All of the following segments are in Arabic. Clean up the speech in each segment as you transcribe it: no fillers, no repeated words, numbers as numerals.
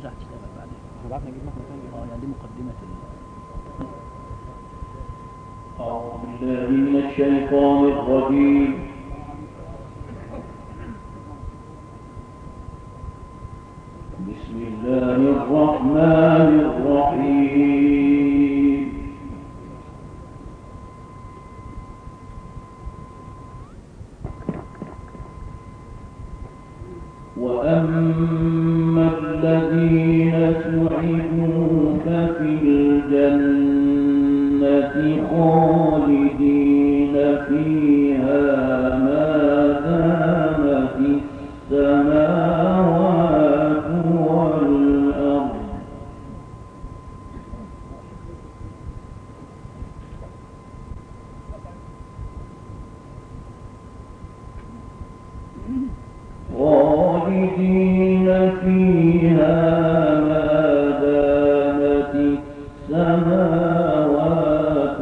ترجع تشتغل بعدين. بعد نجيب مكنة ثانية. يعني دي مقدمة أعوذ بالله من الشيطان الرجيم. بسم الله الرحمن الرحيم. وأما الذين سعدوا ففي الجنة خالدين فيها ما دامت السماوات والأرض خالدين فيها ما دامت السماوات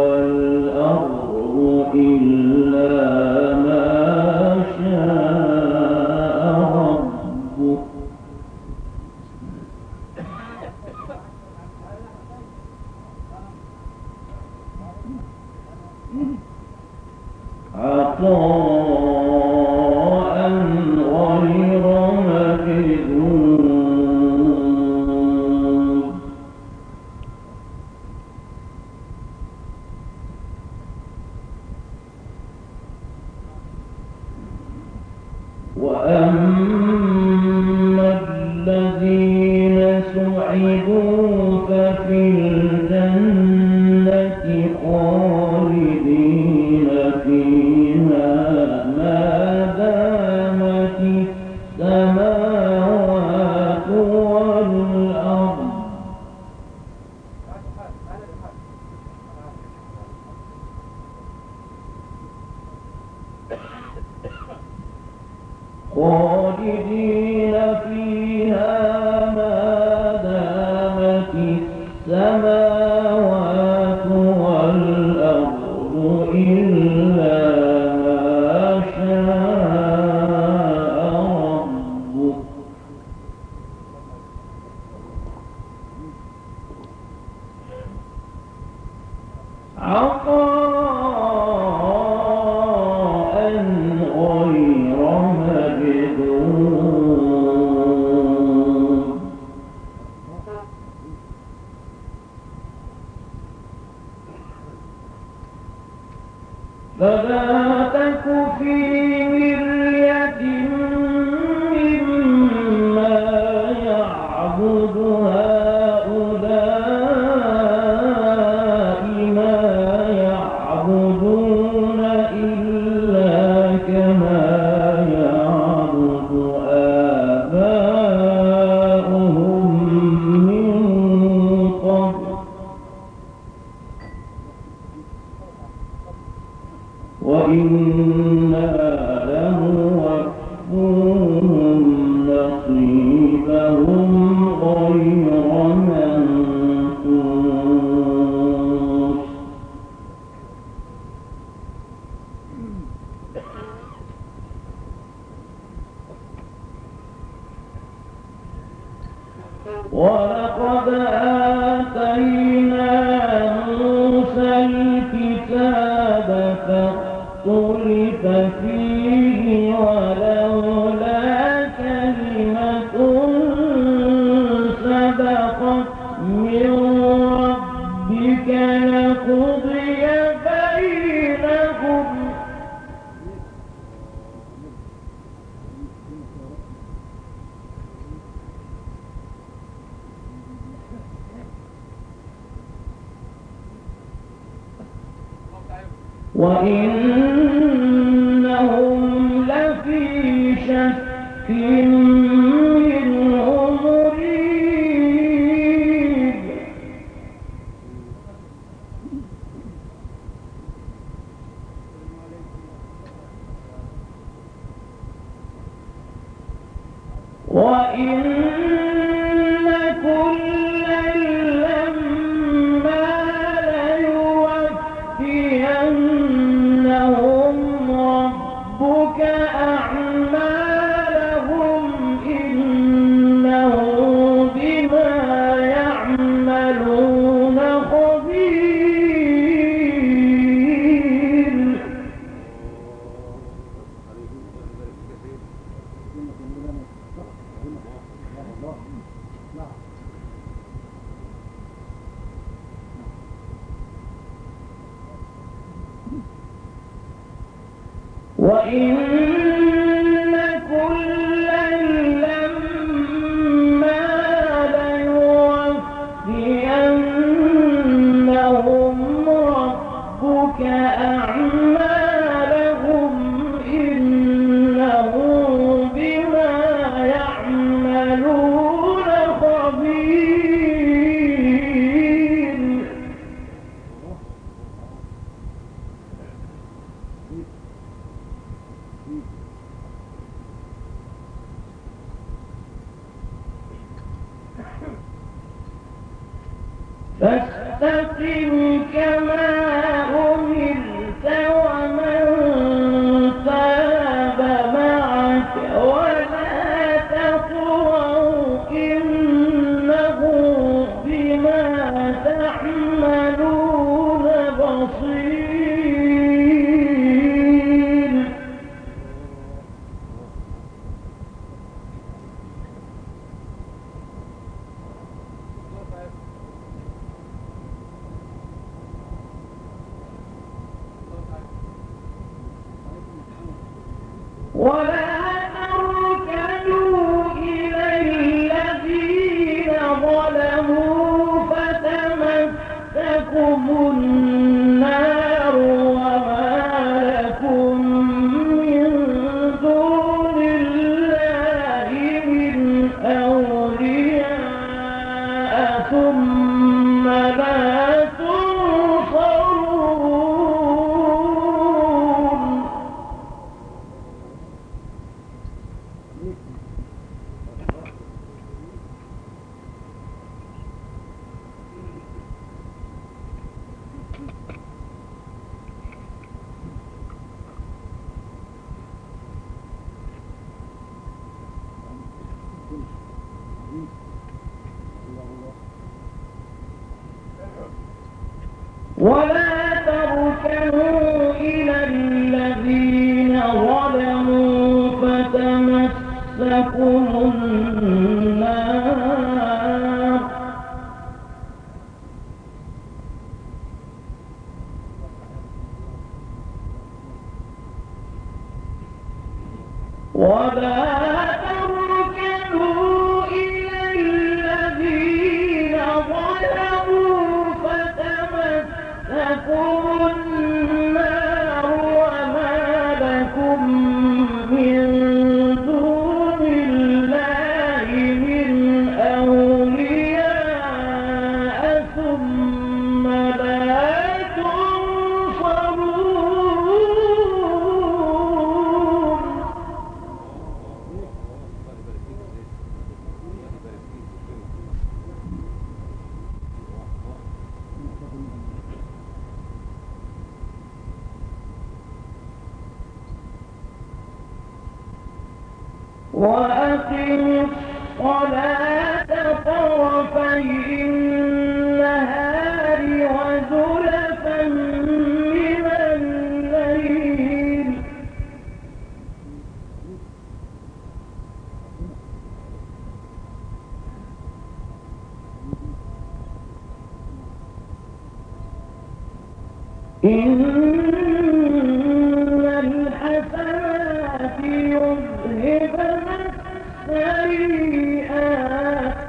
والأرض إلا ما شاء ربك عطاء غير مجذوذ. وأما الذين سعدوا ففي الجنة خالدين فيها ما دامت السماوات والأرض خالدين فيها ما دامت السماوات والأرض إلا ما شاء ربك عطاء غير مجذوذ. فلا تك في مرية مما يعبد هؤلاء ما يعبدون إلا كما يعبد آباؤهم من قبل وإنا لموفوهم نصيبهم غير منقوص. ولقد آتينا موسى الكتاب فاختلف فيه ولولا كلمة سبقت من ربك لقضي بينهم وإنهم لفي شك منه مريب. وإن كلا لما ليوفينهم ربك أعمالهم وإن كلا لما ليوفينهم ربك أعمالهم إنه بما يعملون خبير. فاستقم كما أمرت ومن تاب معك ولا تطغوا إنه بما تعملون بصير. ولا تركنوا إلى الذين ظلموا فتمسكم النار وما لكم من دون الله من أولياء ثم لا تنصرون. ولا تركنوا إلى الذين ظلموا فتمسكم النار ولا تركنوا إلى الذين ظلموا فتمسكم النار وما لكم من دون الله من أولياء ثم لا تنصرون. وأقم الصلاة طرفي النهار وزلفا من الليل إن الحسنات يذهبن السيئات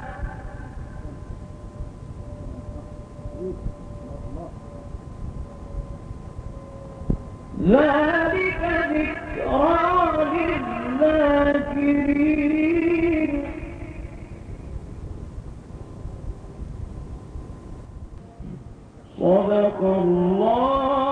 ذلك ذكرى للذاكرين. صدق الله